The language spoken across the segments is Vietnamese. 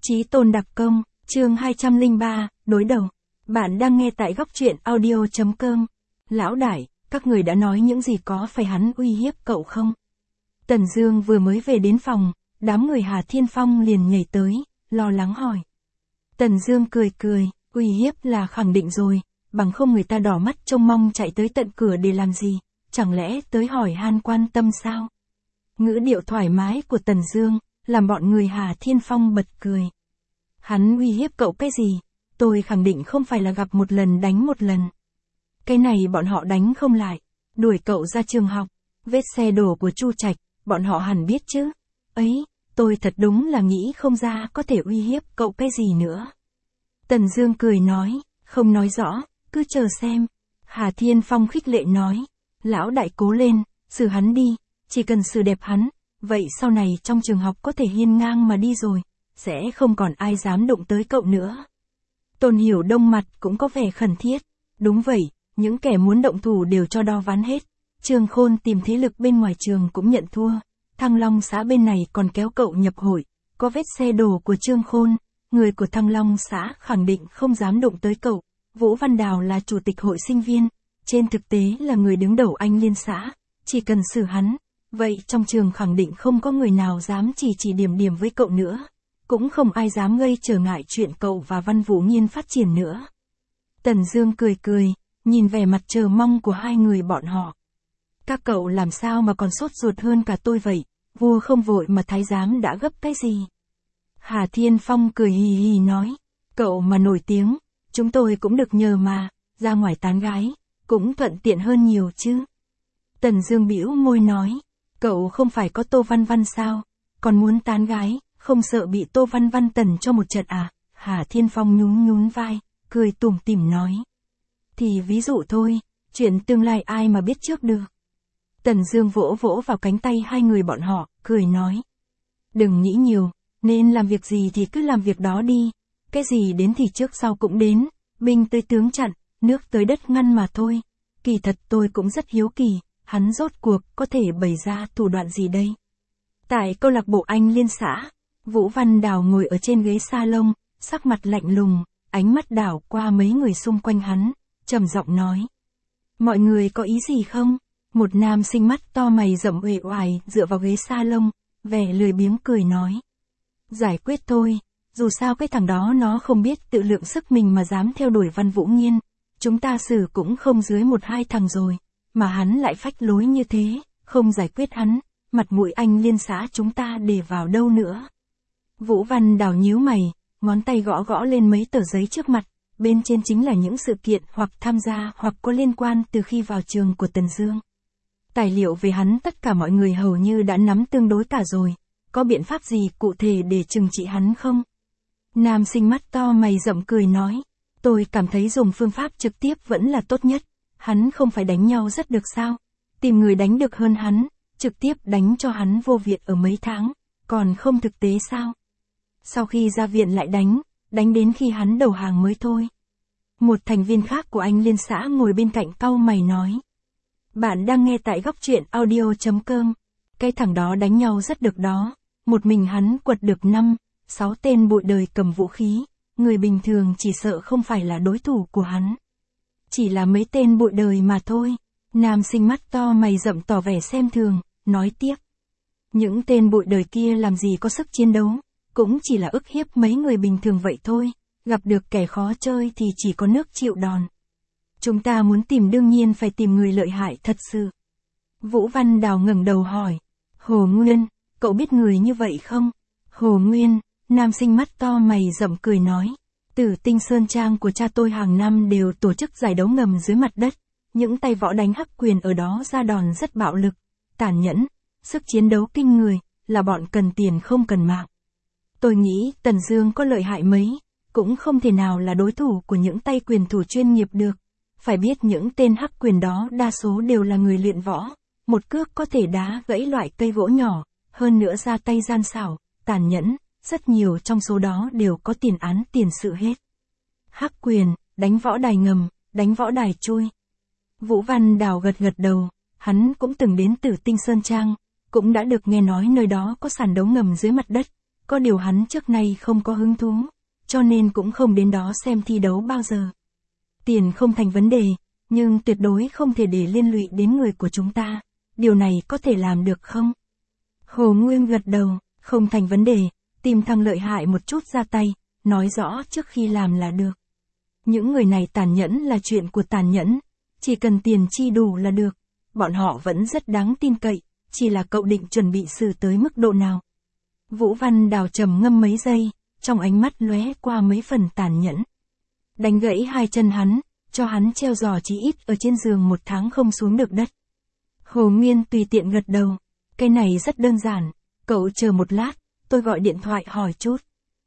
Chí tôn đặc công, chương 203, đối đầu. Bạn đang nghe tại góc truyện audio.com. Lão đại, các người đã nói những gì, có phải hắn uy hiếp cậu không? Tần Dương vừa mới về đến phòng, đám người Hà Thiên Phong liền nhảy tới, lo lắng hỏi. Tần Dương cười cười, uy hiếp là khẳng định rồi, bằng không người ta đỏ mắt trông mong chạy tới tận cửa để làm gì, chẳng lẽ tới hỏi han quan tâm sao? Ngữ điệu thoải mái của Tần Dương làm bọn người Hà Thiên Phong bật cười. Hắn uy hiếp cậu cái gì? Tôi khẳng định không phải là gặp một lần đánh một lần. Cái này bọn họ đánh không lại, đuổi cậu ra trường học, vết xe đổ của Chu Trạch, bọn họ hẳn biết chứ. Ấy, tôi thật đúng là nghĩ không ra có thể uy hiếp cậu cái gì nữa. Tần Dương cười nói, không nói rõ, cứ chờ xem. Hà Thiên Phong khích lệ nói, lão đại cố lên, xử hắn đi, chỉ cần xử đẹp hắn, vậy sau này trong trường học có thể hiên ngang mà đi rồi, sẽ không còn ai dám đụng tới cậu nữa. Tôn Hiểu Đông mặt cũng có vẻ khẩn thiết, đúng vậy, những kẻ muốn động thủ đều cho đo ván hết. Trương Khôn tìm thế lực bên ngoài trường cũng nhận thua, Thăng Long xã bên này còn kéo cậu nhập hội, có vết xe đổ của Trương Khôn, người của Thăng Long xã khẳng định không dám đụng tới cậu. Vũ Văn Đào là chủ tịch hội sinh viên, trên thực tế là người đứng đầu Anh Liên xã, chỉ cần xử hắn, vậy trong trường khẳng định không có người nào dám chỉ điểm với cậu nữa, cũng không ai dám gây trở ngại chuyện cậu và Văn Vũ Nghiên phát triển nữa. Tần Dương cười cười, nhìn vẻ mặt chờ mong của hai người bọn họ. Các cậu làm sao mà còn sốt ruột hơn cả tôi vậy, vua không vội mà thái giám đã gấp cái gì? Hà Thiên Phong cười hì hì nói, cậu mà nổi tiếng, chúng tôi cũng được nhờ mà, ra ngoài tán gái, cũng thuận tiện hơn nhiều chứ. Tần Dương bĩu môi nói, cậu không phải có Tô Văn Văn sao, còn muốn tán gái, không sợ bị Tô Văn Văn tần cho một trận à? Hà Thiên Phong nhún vai, cười tủm tỉm nói. Thì ví dụ thôi, chuyện tương lai ai mà biết trước được. Tần Dương vỗ vào cánh tay hai người bọn họ, cười nói. Đừng nghĩ nhiều, nên làm việc gì thì cứ làm việc đó đi, cái gì đến thì trước sau cũng đến, binh tới tướng chặn, nước tới đất ngăn mà thôi. Kỳ thật tôi cũng rất hiếu kỳ, hắn rốt cuộc có thể bày ra thủ đoạn gì đây? Tại câu lạc bộ Anh Liên xã, Vũ Văn Đào ngồi ở trên ghế salon, sắc mặt lạnh lùng, ánh mắt đảo qua mấy người xung quanh hắn, trầm giọng nói. Mọi người có ý gì không? Một nam sinh mắt to mày rậm uể oải dựa vào ghế salon, vẻ lười biếng cười nói. Giải quyết thôi, dù sao cái thằng đó nó không biết tự lượng sức mình mà dám theo đuổi Văn Vũ Nghiên, chúng ta xử cũng không dưới 1-2 thằng rồi, mà hắn lại phách lối như thế, không giải quyết hắn, mặt mũi Anh Liên xã chúng ta để vào đâu nữa. Vũ Văn Đào nhíu mày, ngón tay gõ lên mấy tờ giấy trước mặt, bên trên chính là những sự kiện hoặc tham gia hoặc có liên quan từ khi vào trường của Tần Dương. Tài liệu về hắn tất cả mọi người hầu như đã nắm tương đối cả rồi, có biện pháp gì cụ thể để trừng trị hắn không? Nam sinh mắt to mày rậm cười nói, tôi cảm thấy dùng phương pháp trực tiếp vẫn là tốt nhất, hắn không phải đánh nhau rất được sao? Tìm người đánh được hơn hắn, trực tiếp đánh cho hắn vô viện ở mấy tháng, còn không thực tế sao? Sau khi ra viện lại đánh đến khi hắn đầu hàng mới thôi. Một thành viên khác của Anh Liên xã ngồi bên cạnh cau mày nói. Bạn đang nghe tại góc truyện audio.com. Cái thằng đó đánh nhau rất được đó, một mình hắn quật được 5-6 tên bụi đời cầm vũ khí, người bình thường chỉ sợ không phải là đối thủ của hắn. Chỉ là mấy tên bụi đời mà thôi. Nam sinh mắt to mày rậm tỏ vẻ xem thường, nói tiếp. Những tên bụi đời kia làm gì có sức chiến đấu, cũng chỉ là ức hiếp mấy người bình thường vậy thôi, gặp được kẻ khó chơi thì chỉ có nước chịu đòn. Chúng ta muốn tìm đương nhiên phải tìm người lợi hại thật sự. Vũ Văn Đào ngẩng đầu hỏi, Hồ Nguyên, cậu biết người như vậy không? Hồ Nguyên, nam sinh mắt to mày rậm cười nói, Tử Tinh Sơn Trang của cha tôi hàng năm đều tổ chức giải đấu ngầm dưới mặt đất, những tay võ đánh hắc quyền ở đó ra đòn rất bạo lực, tàn nhẫn, sức chiến đấu kinh người, là bọn cần tiền không cần mạng. Tôi nghĩ Tần Dương có lợi hại mấy, cũng không thể nào là đối thủ của những tay quyền thủ chuyên nghiệp được. Phải biết những tên hắc quyền đó đa số đều là người luyện võ, một cước có thể đá gãy loại cây gỗ nhỏ, hơn nữa ra tay gian xảo, tàn nhẫn, rất nhiều trong số đó đều có tiền án tiền sự hết. Hắc quyền, đánh võ đài ngầm, đánh võ đài chui. Vũ Văn Đào gật đầu, hắn cũng từng đến Tử Tinh Sơn Trang, cũng đã được nghe nói nơi đó có sàn đấu ngầm dưới mặt đất, có điều hắn trước nay không có hứng thú, cho nên cũng không đến đó xem thi đấu bao giờ. Tiền không thành vấn đề, nhưng tuyệt đối không thể để liên lụy đến người của chúng ta, điều này có thể làm được không? Hồ Nguyên gật đầu, không thành vấn đề, tìm thằng lợi hại một chút ra tay, nói rõ trước khi làm là được. Những người này tàn nhẫn là chuyện của tàn nhẫn, chỉ cần tiền chi đủ là được, bọn họ vẫn rất đáng tin cậy, chỉ là cậu định chuẩn bị xử tới mức độ nào. Vũ Văn Đào trầm ngâm mấy giây, trong ánh mắt lóe qua mấy phần tàn nhẫn. Đánh gãy hai chân hắn, cho hắn treo giò chí ít ở trên giường 1 tháng không xuống được đất. Hồ Nguyên tùy tiện gật đầu, cái này rất đơn giản, cậu chờ một lát, tôi gọi điện thoại hỏi chút.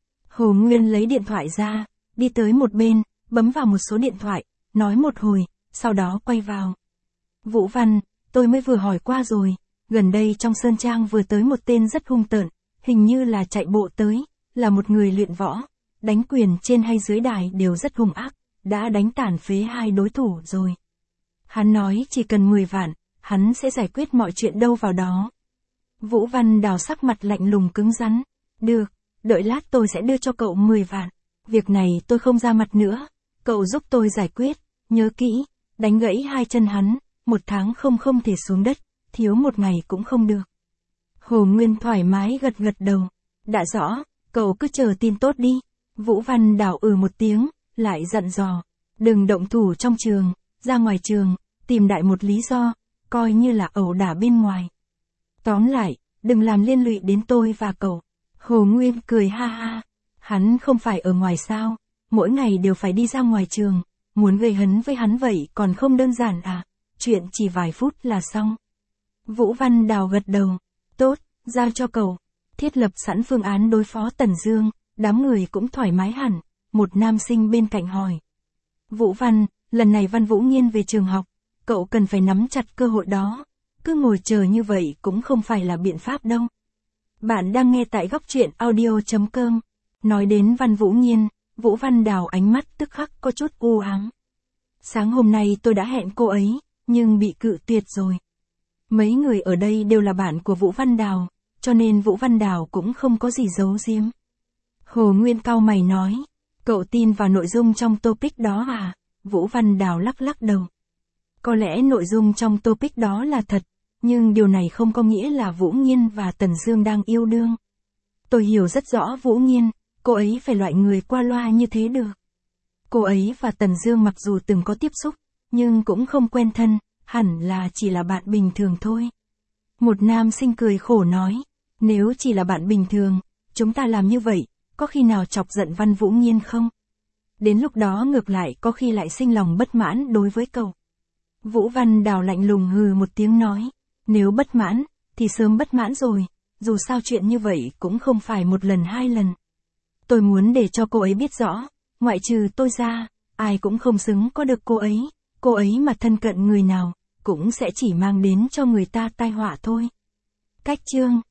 Hồ Nguyên lấy điện thoại ra, đi tới một bên, bấm vào một số điện thoại, nói một hồi, sau đó quay vào. Vũ Văn, tôi mới vừa hỏi qua rồi, gần đây trong Sơn Trang vừa tới một tên rất hung tợn, hình như là chạy bộ tới, là một người luyện võ, đánh quyền trên hay dưới đài đều rất hung ác, đã đánh tàn phế 2 đối thủ rồi. Hắn nói chỉ cần 10 vạn, hắn sẽ giải quyết mọi chuyện đâu vào đó. Vũ Văn Đào sắc mặt lạnh lùng cứng rắn, được, đợi lát tôi sẽ đưa cho cậu 10 vạn, việc này tôi không ra mặt nữa, cậu giúp tôi giải quyết, nhớ kỹ, đánh gãy 2 chân hắn, 1 tháng không thể xuống đất, thiếu 1 ngày cũng không được. Hồ Nguyên thoải mái gật gật đầu, đã rõ, cậu cứ chờ tin tốt đi. Vũ Văn Đào một tiếng, lại dặn dò, đừng động thủ trong trường, ra ngoài trường, tìm đại một lý do, coi như là ẩu đả bên ngoài. Tóm lại, đừng làm liên lụy đến tôi và cậu. Hồ Nguyên cười ha ha, hắn không phải ở ngoài sao, mỗi ngày đều phải đi ra ngoài trường, muốn gây hấn với hắn vậy còn không đơn giản à, chuyện chỉ vài phút là xong. Vũ Văn Đào gật đầu, tốt, giao cho cậu, thiết lập sẵn phương án đối phó Tần Dương, đám người cũng thoải mái hẳn, một nam sinh bên cạnh hỏi. Vũ Văn, lần này Văn Vũ Nghiên về trường học, cậu cần phải nắm chặt cơ hội đó, cứ ngồi chờ như vậy cũng không phải là biện pháp đâu. Bạn đang nghe tại góc truyện audio.com. Nói đến Văn Vũ Nghiên, Vũ Văn Đào ánh mắt tức khắc có chút u ám. Sáng hôm nay tôi đã hẹn cô ấy, nhưng bị cự tuyệt rồi. Mấy người ở đây đều là bạn của Vũ Văn Đào, cho nên Vũ Văn Đào cũng không có gì giấu giếm. Hồ Nguyên cau mày nói, cậu tin vào nội dung trong topic đó à? Vũ Văn Đào lắc lắc đầu. Có lẽ nội dung trong topic đó là thật, nhưng điều này không có nghĩa là Vũ Nghiên và Tần Dương đang yêu đương. Tôi hiểu rất rõ Vũ Nghiên, cô ấy phải loại người qua loa như thế được. Cô ấy và Tần Dương mặc dù từng có tiếp xúc, nhưng cũng không quen thân, hẳn là chỉ là bạn bình thường thôi. Một nam sinh cười khổ nói, nếu chỉ là bạn bình thường, chúng ta làm như vậy, có khi nào chọc giận Văn Vũ Nghiên không? Đến lúc đó ngược lại có khi lại sinh lòng bất mãn đối với cậu. Vũ Văn Đào lạnh lùng hừ một tiếng nói, nếu bất mãn, thì sớm bất mãn rồi, dù sao chuyện như vậy cũng không phải 1 lần 2 lần. Tôi muốn để cho cô ấy biết rõ, ngoại trừ tôi ra, ai cũng không xứng có được cô ấy mà thân cận người nào, cũng sẽ chỉ mang đến cho người ta tai họa thôi. Cách chương